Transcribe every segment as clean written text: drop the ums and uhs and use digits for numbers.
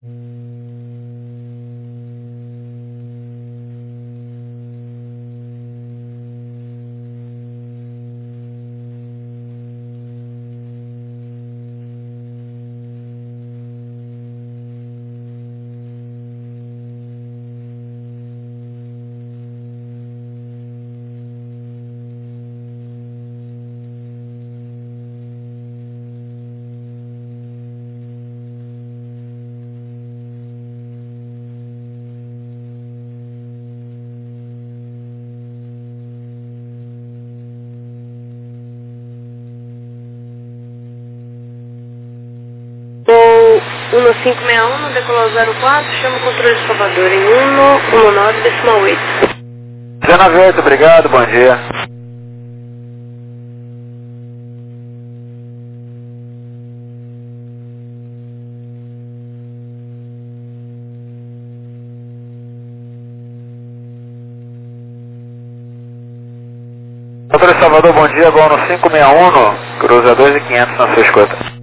Voo 1561, decolou 04, chama o controle de Salvador em 119,8. 198, obrigado, bom dia. Controle de Salvador, bom dia, Gol no 561, cruza 2.500 na sua escuta.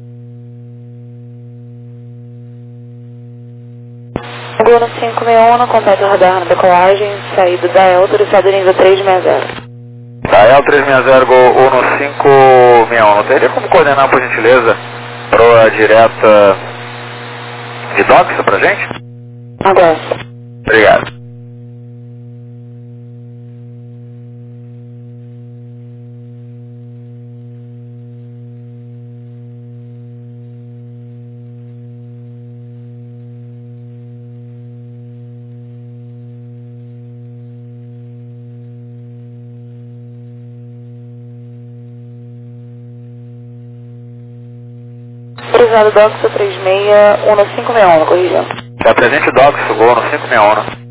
Gol no 561, completa o radar na decolagem, saída da El, autorizado nível 360. Tá, El360, Gol no 561, teria como coordenar, por gentileza, proa direta de Doxa pra gente? Agora. Obrigado. Autorizado Doxa 36, 1561, corrigindo. Tá presente Doxa, Gol no 561.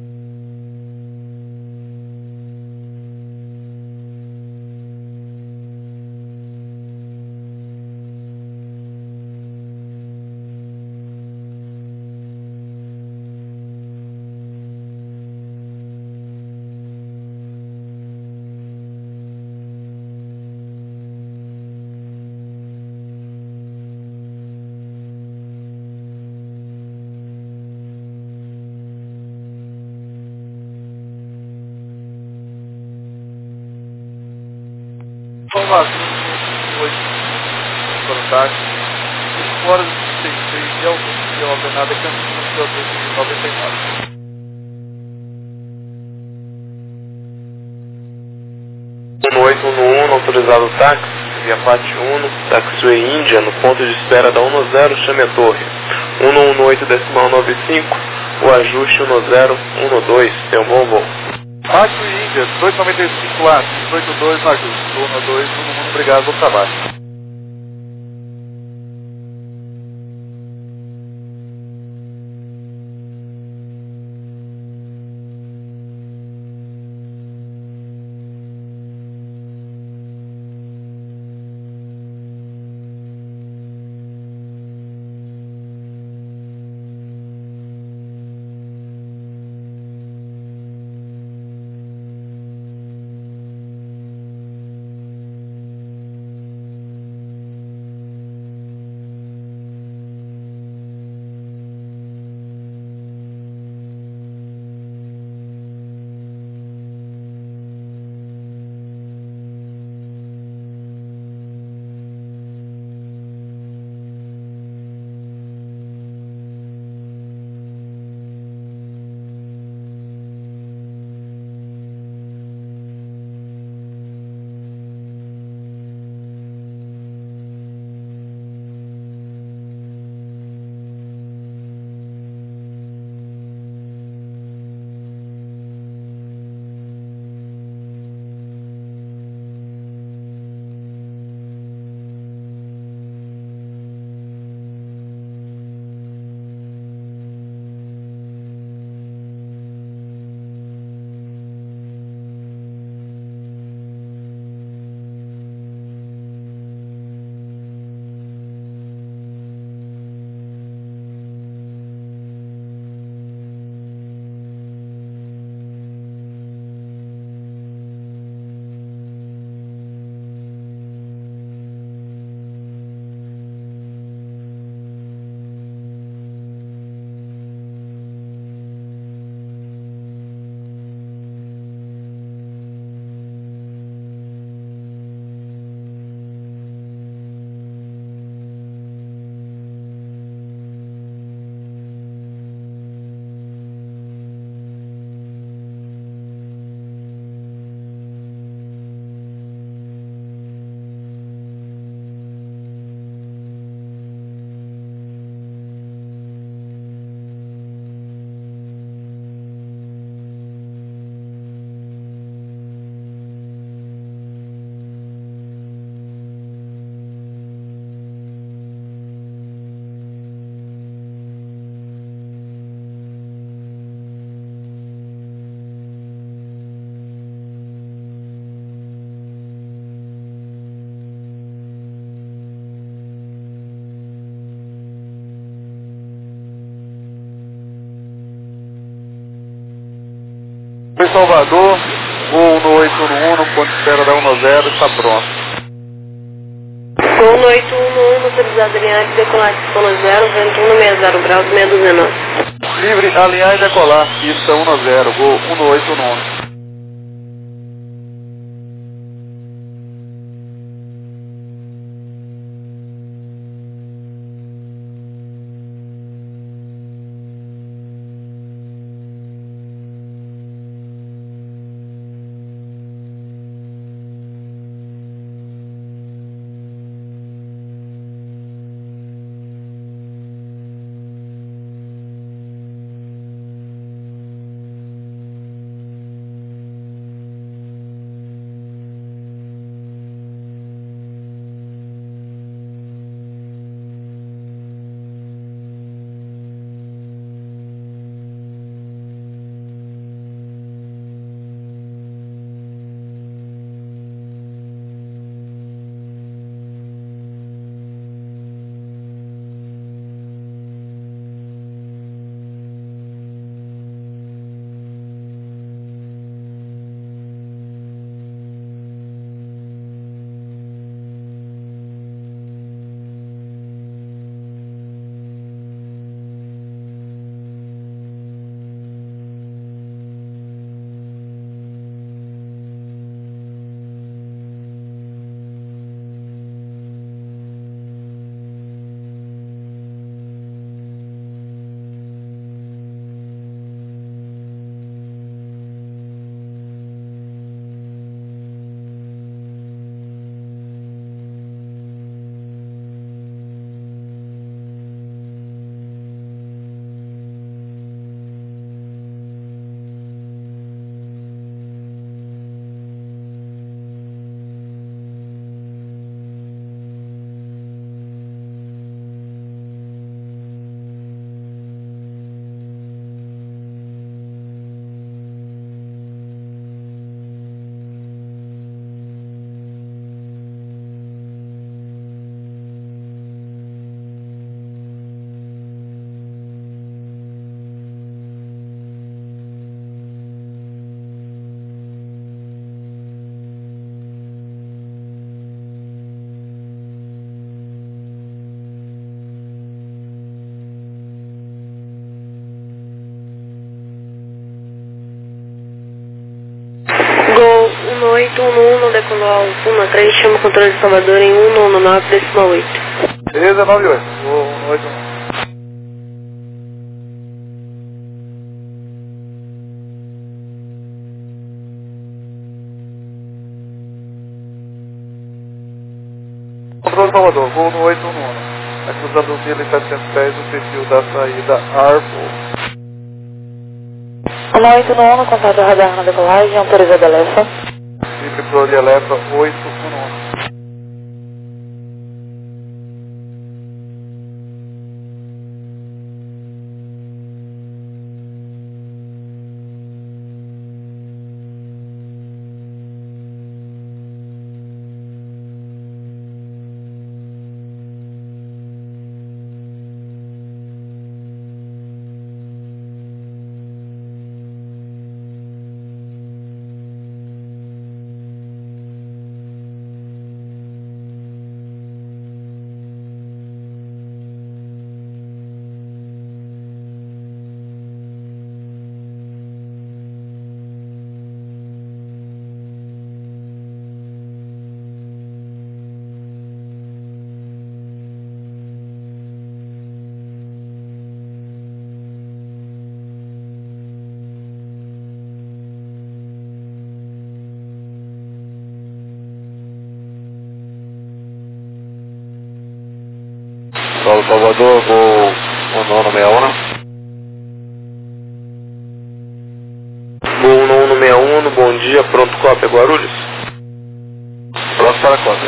Informação 8 contato 5 horas e 36 de algum dia ordenada Campinas 99. No 811, autorizado táxi, via Pátio 1, Taxiway Índia, no ponto de espera da 10, chame a torre. 118,95, o ajuste 1012, tem um bom voo. Pátio Índia, 295 lá, 182 na ajuste, 112, todo mundo obrigado pelo trabalho. Foi Salvador, voo no 811, ponto de espera da 10, está pronto. Voo no 811, autorizado alinhar e decolar de zona 0, vento 160 graus, meia dúzia norte. Livre, alinhar e decolar, pista 10, voo 1811. Gol 1811, decolou ao 13, chama o controle de Salvador em 119,8. Beleza, 98, voo 181. Controle de Salvador, voo no 811. A cruzando 1.700 pés no perfil da saída Arpo. 189, contato radar na decolagem, autorizado Alefa. Livre pro Alefa 811. Solo Salvador, voo 1961. Voo 1161, bom dia, pronto, cópia, Guarulhos. Pronto para a cópia.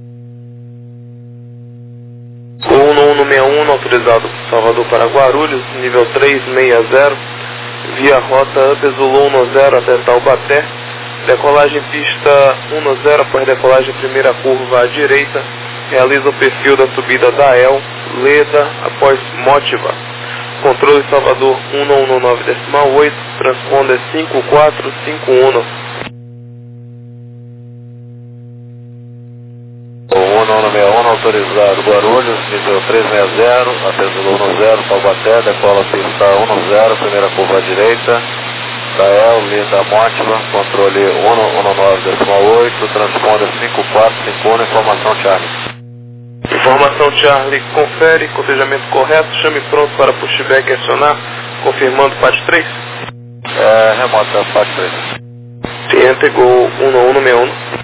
Voo 1161, autorizado Salvador para Guarulhos, nível 360, via rota Upezulu 10 até Taubaté, decolagem pista 10 após decolagem primeira curva à direita, realiza o perfil da subida da El, Leda, após Motiva. Controle Salvador 119.8, transponder 5451. 1961, autorizado Guarulhos, nível 360, apesou 10, Taubaté, decola pista 10, primeira curva à direita, Dael, linda Mótima, controle 119.8, transponder 5451, informação Charlie. Informação Charlie, confere, cotejamento correto, chame pronto para pushback e acionar, confirmando PAT 3. Remota PAT 3. Cliente Gol 1161.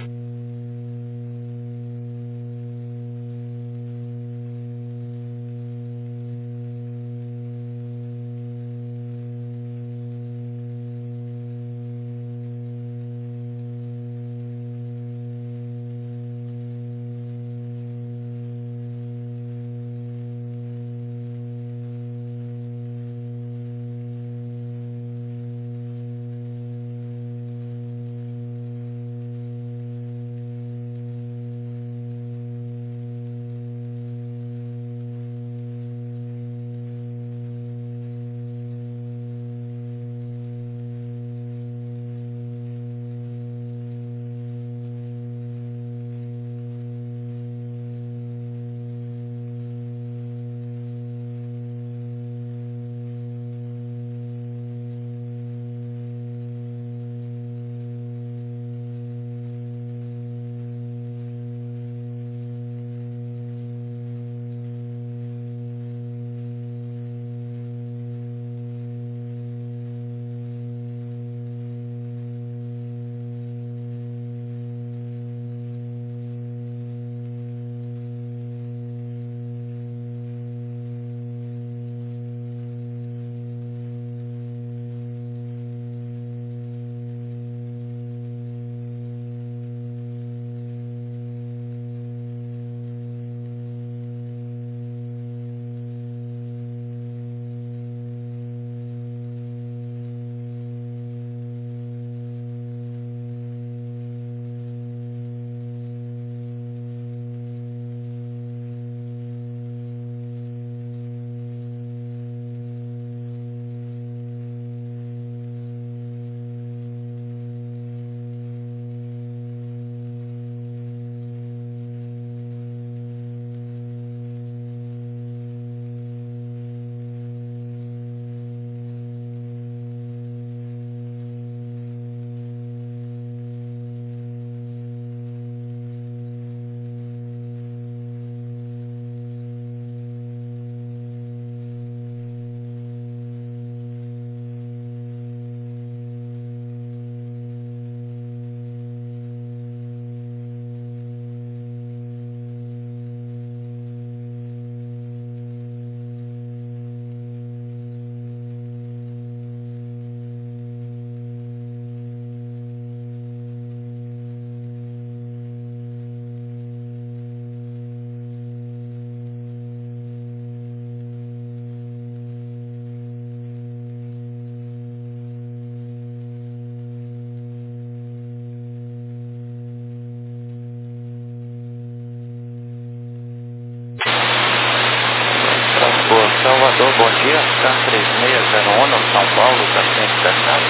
Salvador, bom dia, TAM 3601, São Paulo, paciente testado.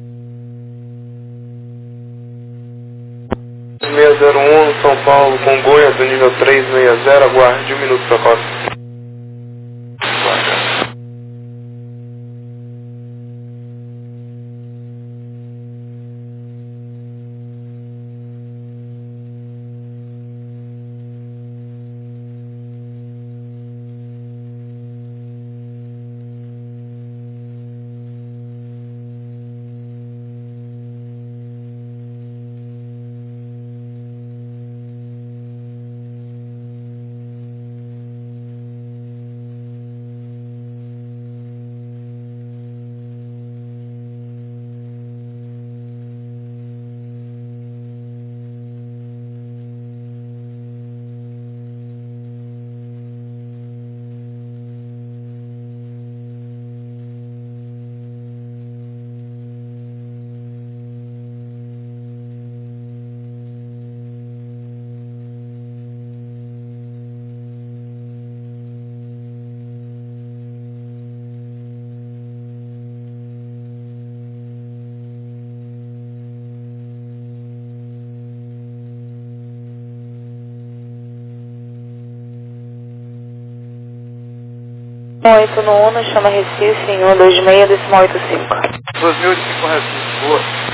3601, São Paulo, Congonhas, do nível 360, aguarde 1 minuto para cota. 18 no Uno, chama Recife em 126,85. 2085 Recife, boa.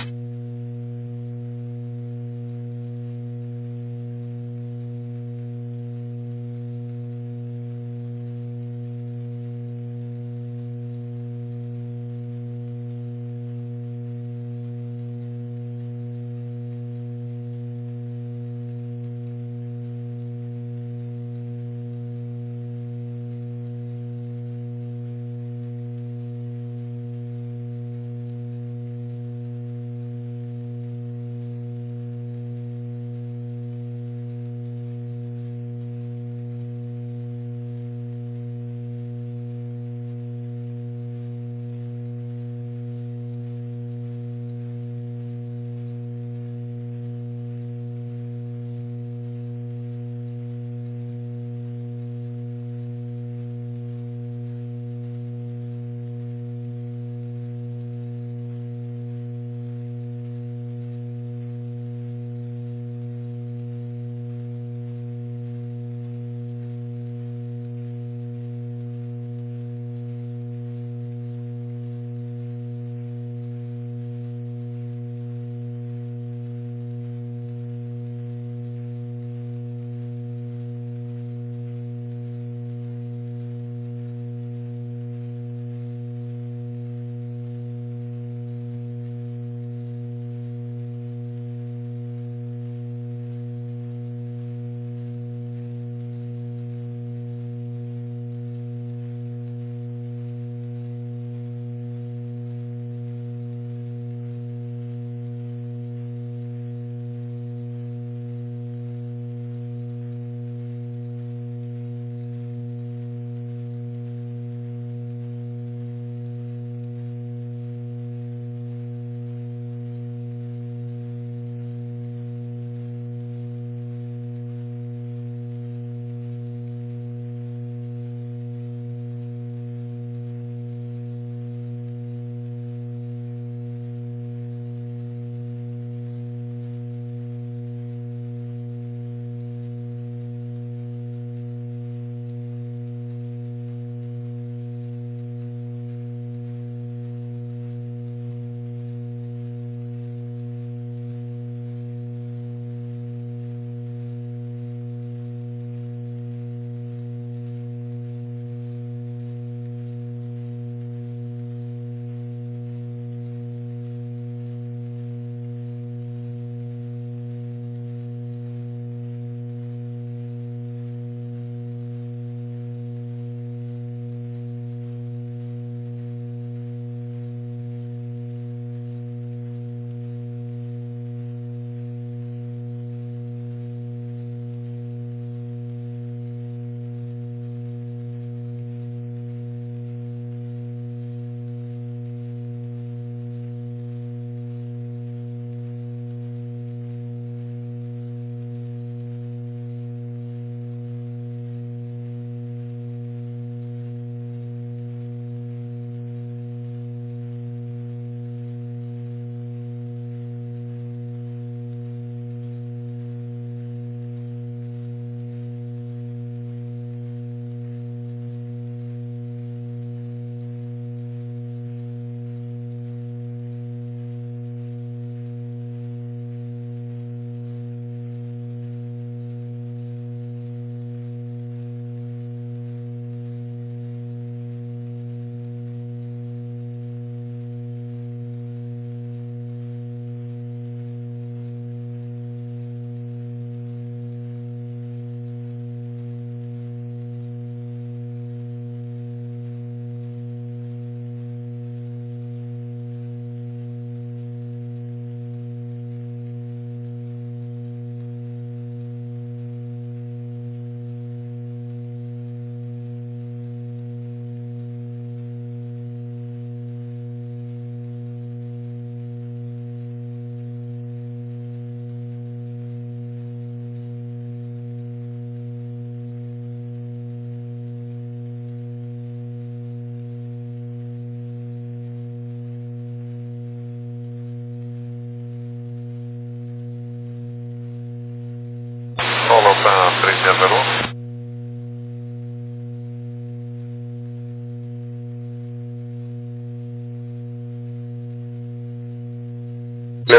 Solo para 301.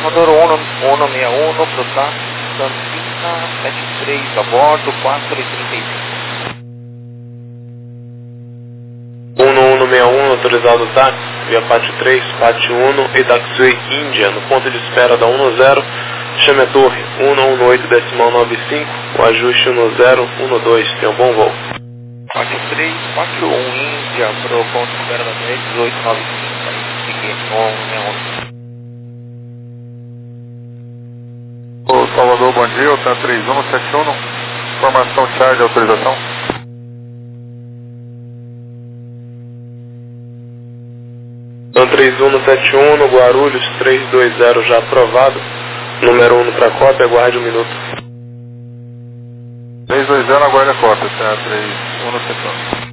Salvador 161 pro táxi Campina 73, a bordo 4h35. 11161, autorizado táxi, via Pátio 3, Pátio 1 e Taxiway Índia, no ponto de espera da 10, chame a torre 118.95, o ajuste 1012, tenha um bom voo. Pátio 3, Pátio 1 Índia, pro ponto de espera da 1895, aí seguir no 161. Ô Salvador, bom dia, tá 3171, informação Charlie, autorização. Então 3171 no Guarulhos, 320 já aprovado. Número 1 para cópia, aguarde um minuto. 320, aguarde a cópia, tá 3171.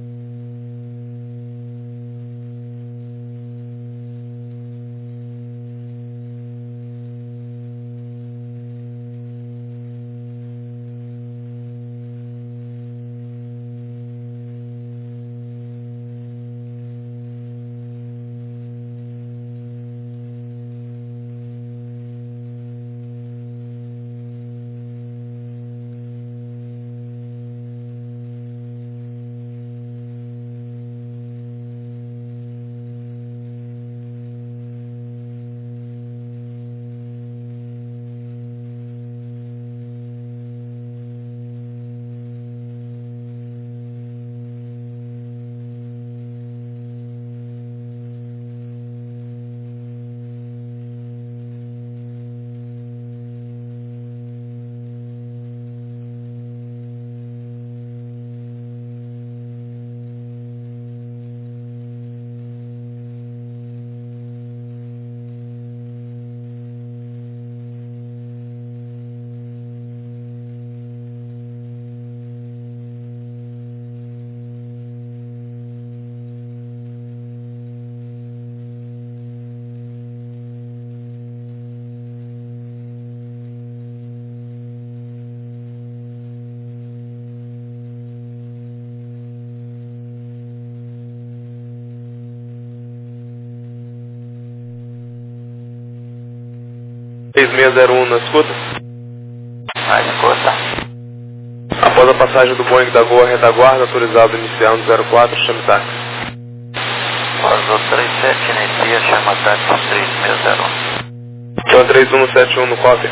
Na escuta? Na escuta. Após a passagem do Boeing da Gol à retaguarda, autorizado iniciar no 04, chame táxi. Ordo 37 inicia, chama táxi 3601. Então 3171 no cópia.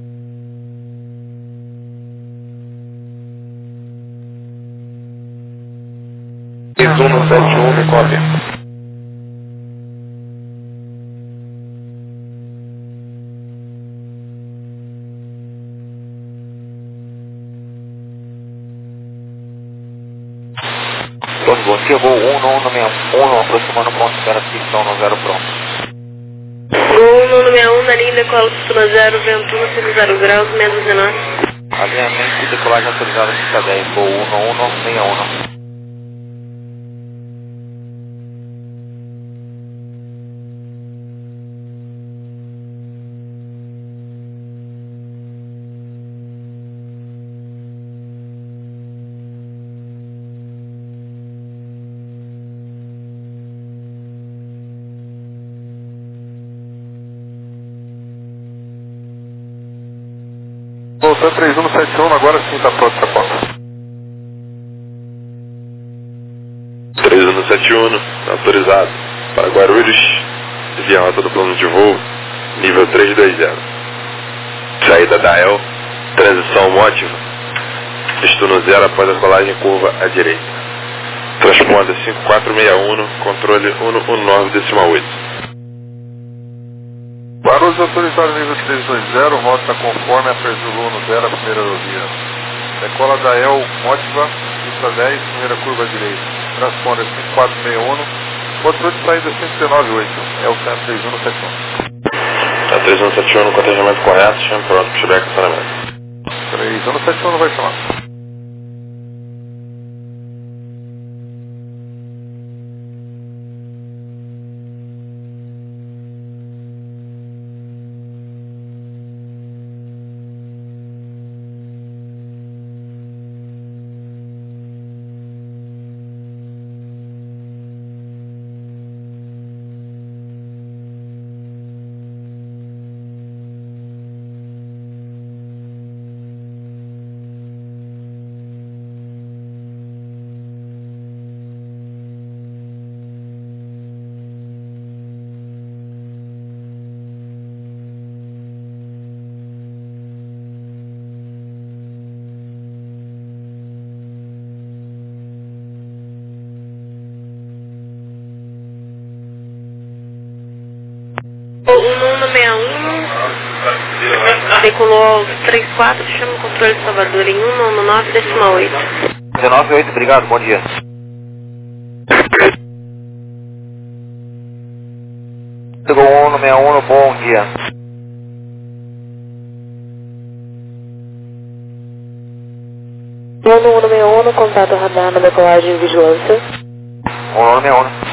no cópia. Bom dia, voo 161, aproximando o ponto de espera pistão no 0 pronto. Voo 161 na linha decola pista 0, vento 160 graus, menos 19. Alinhamento e decolagem autorizada pista 10, voo 11161. Voltando 3171, agora sim está pronto essa porta. 3171, autorizado para Guarulhos, via rota do plano de voo, nível 320. Saída da EL, transição mótiva, destino 0 após a colagem curva à direita. Transponder 5461, controle 119.8. Guarulhos autorizado nível 320, rota conforme a Perzulu no 0, a primeira rodovia. Decola da EL mótiva, pista 10, primeira curva à direita. Transponder 5461, controle de saída 119.8, é o 3171. A 3171 no cotejamento correto, chame pronto para chegar a estacionamento. 3171 não vai chamar. 1161, decolou aos 34, chama o controle de Salvador em 119,8. 19,8, obrigado, bom dia. Chegou 1161, bom dia. No 161, contato radar na decolagem e vigilância. 1161.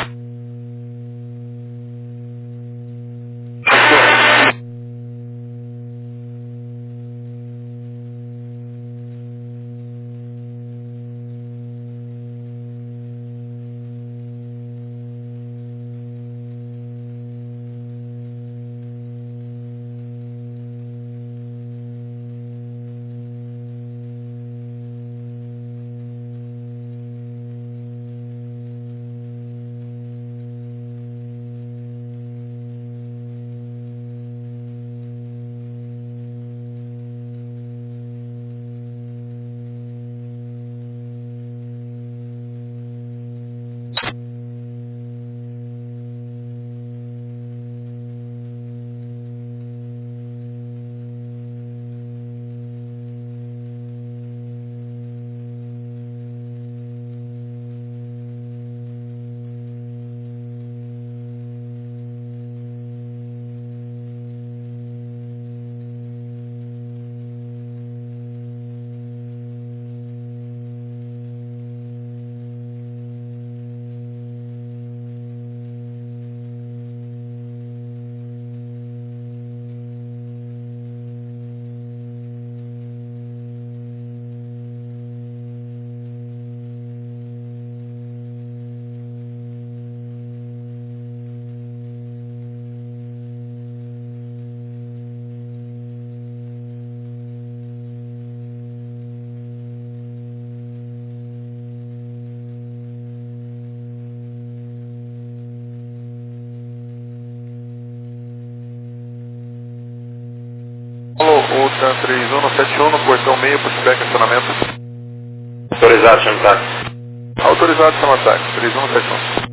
O TAN 3171 no portão meio, pushback, acionamento. Autorizado, chama o táxi. Autorizado, chama táxi, 3171.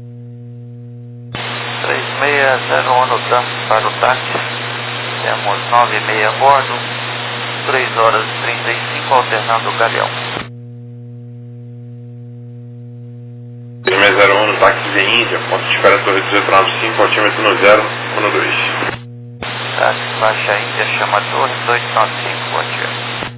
3601 no TAM para o táxi. Temos 9,5 a bordo. 3 horas e 35 alternando o galeão. 3601 no táxi de Índia, ponto de espera Torre 1895, altímetro no 012. Táxi Baixa Índia, chama Torre 1895, bom dia.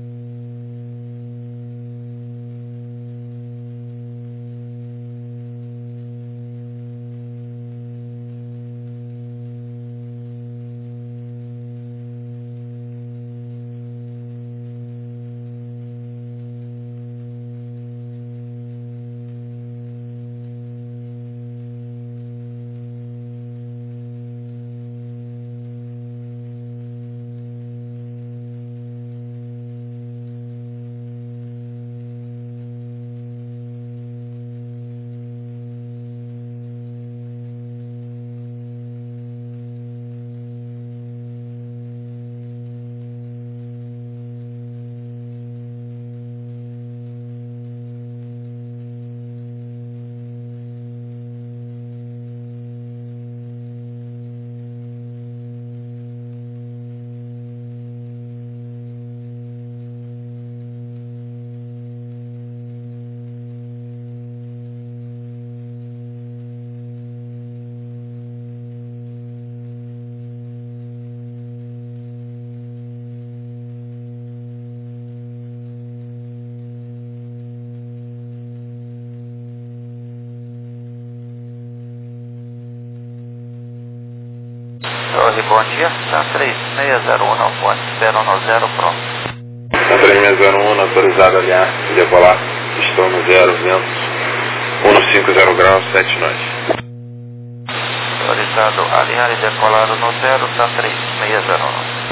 Torre, bom dia. TAM 3601 no ponto, espero no 0, pronto. TAM 3601, autorizado a alinhar e decolar. Estou no 0, ventos 150 graus, 7 nós. Autorizado a alinhar e decolar no 0, TAM 3601.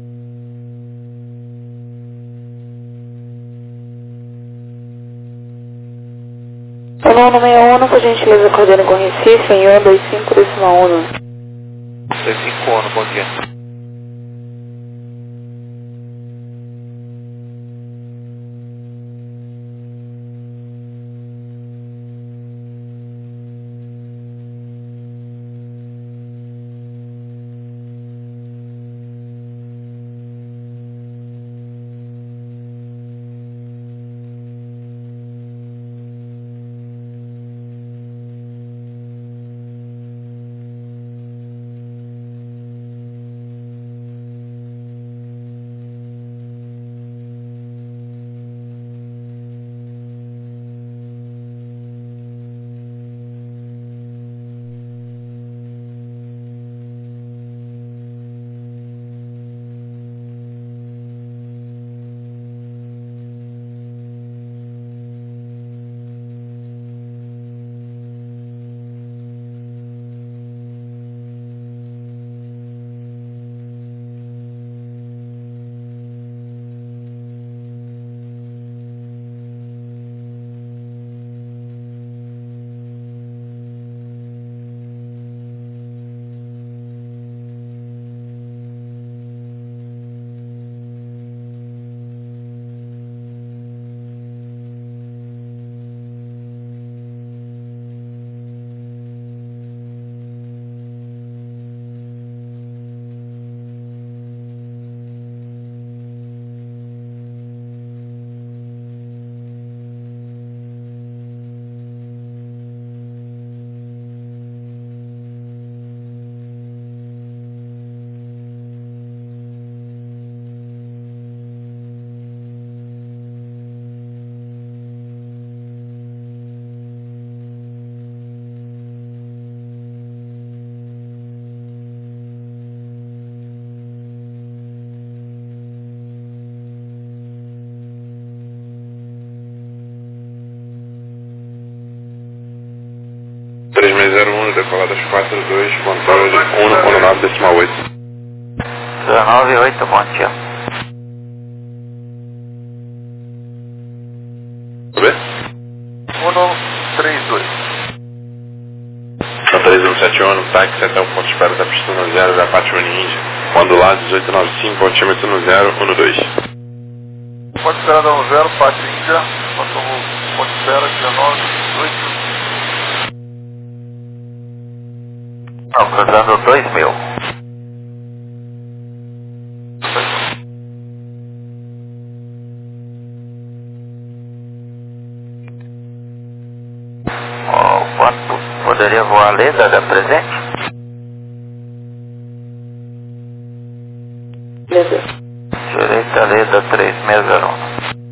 O 961, por gentileza, coordene com Recife em 125,1. 25 bom dia. 3601, decolada às 42, controle 1,9,8. 198, bom dia. Tudo bem? 132. Na 3171, no táxi até o ponto de espera da pista 10 da Pátio Índia. Quando lá, 1895, altímetro 1012. Ponte espera da 10, Pátio Índia. Passou o ponte espera 19, 18. Não, cruzando 2000. Quanto poderia voar a Leda da presente? Direita Leda 3601.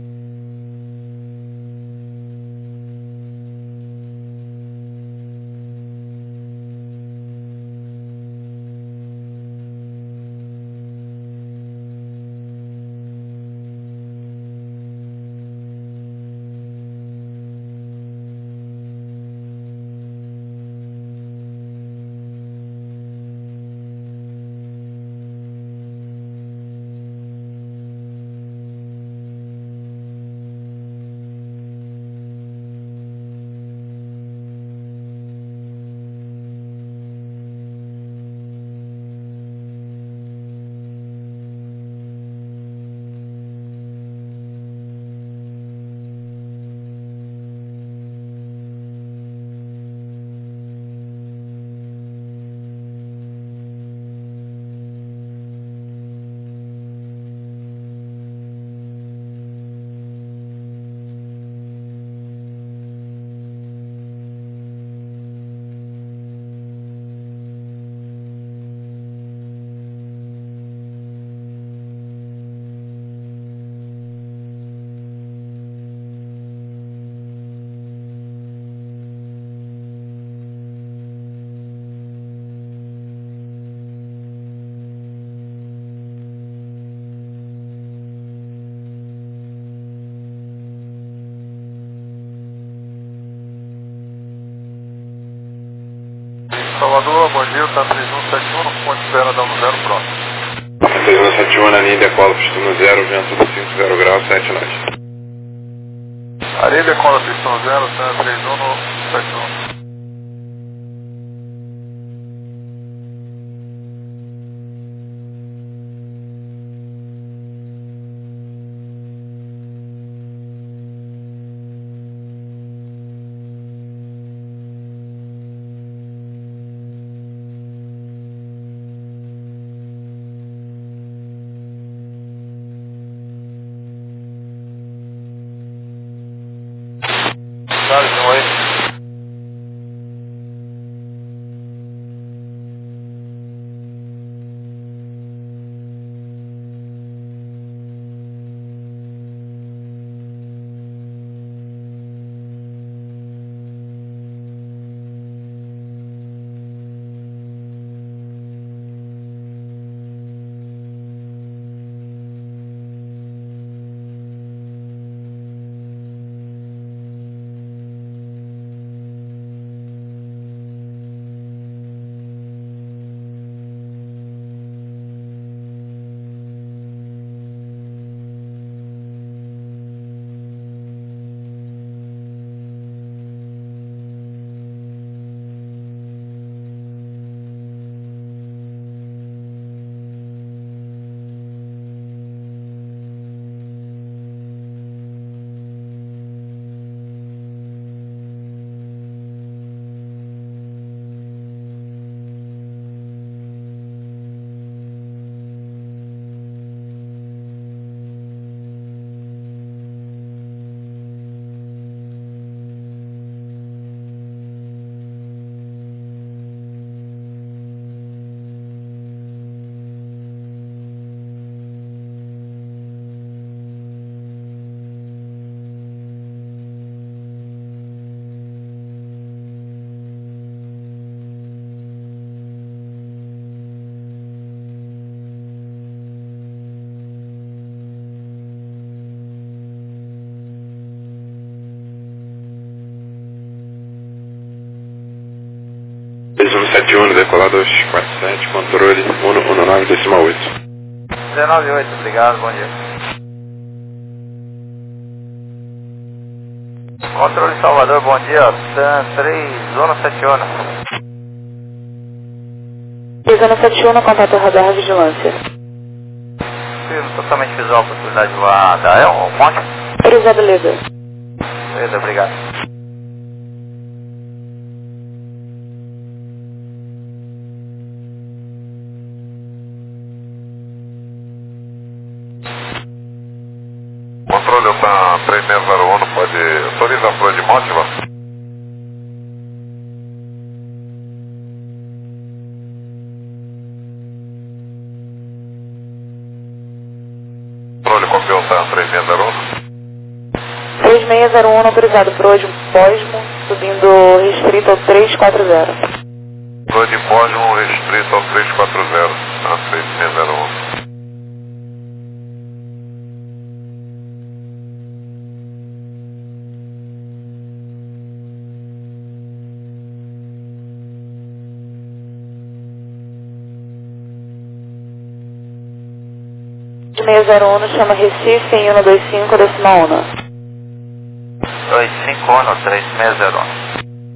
Salvador, bom dia, tá 3171, ponte espera da 10, próximo. 3171, na linha decola pista 0, vento do 50 graus, 7 nós. Areia decola pista 0, 3171. 171, decolar 247, controle 119,8. 198, obrigado, bom dia. Controle Salvador, bom dia, TAM 3, zona 71. Zona 71, contato radar vigilância. Totalmente visual, possibilidade de voar da El, Monte? Cruzar, beleza. Beleza, obrigado. Controle, tá 3601, pode autorizar a flor de Mótiva? Controle, copiou, tá 3601? 3601, autorizado por hoje, Posmo, subindo restrito ao 340. Flor de Módio restrito ao 340, tá 3601. De 601, chama Recife em 125, decimal 1. 251, 3601.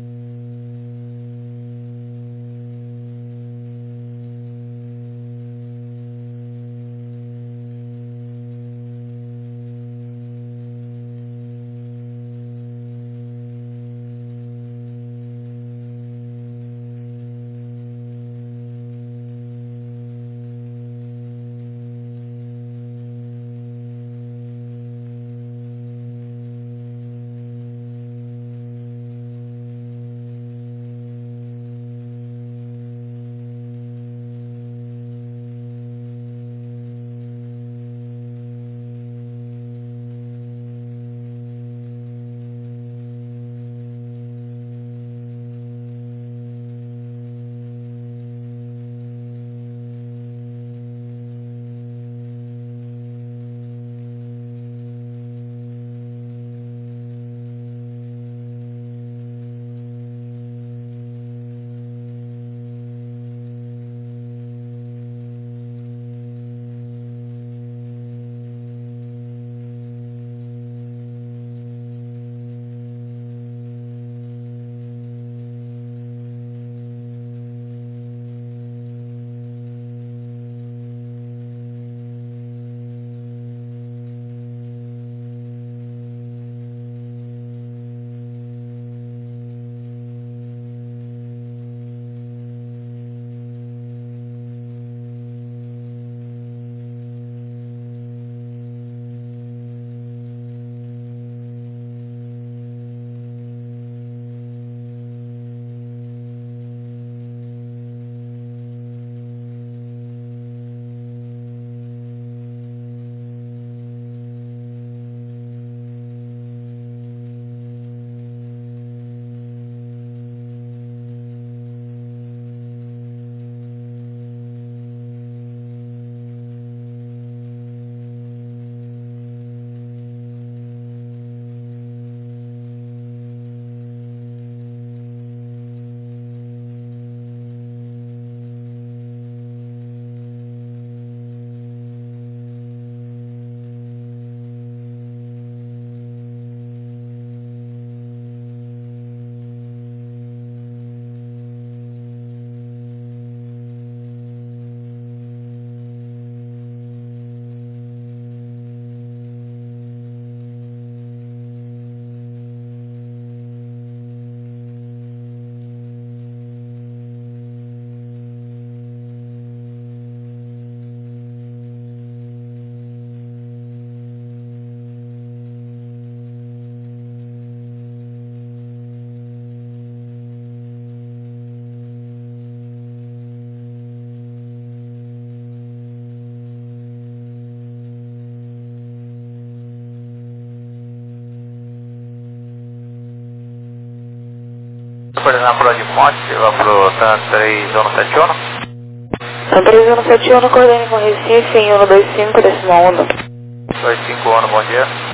Coordenar para de Monte, lá pro TAM 3, zona 71. TAM 3, zona 71, coordene com Recife em 125, decimal 1. 251, bom dia.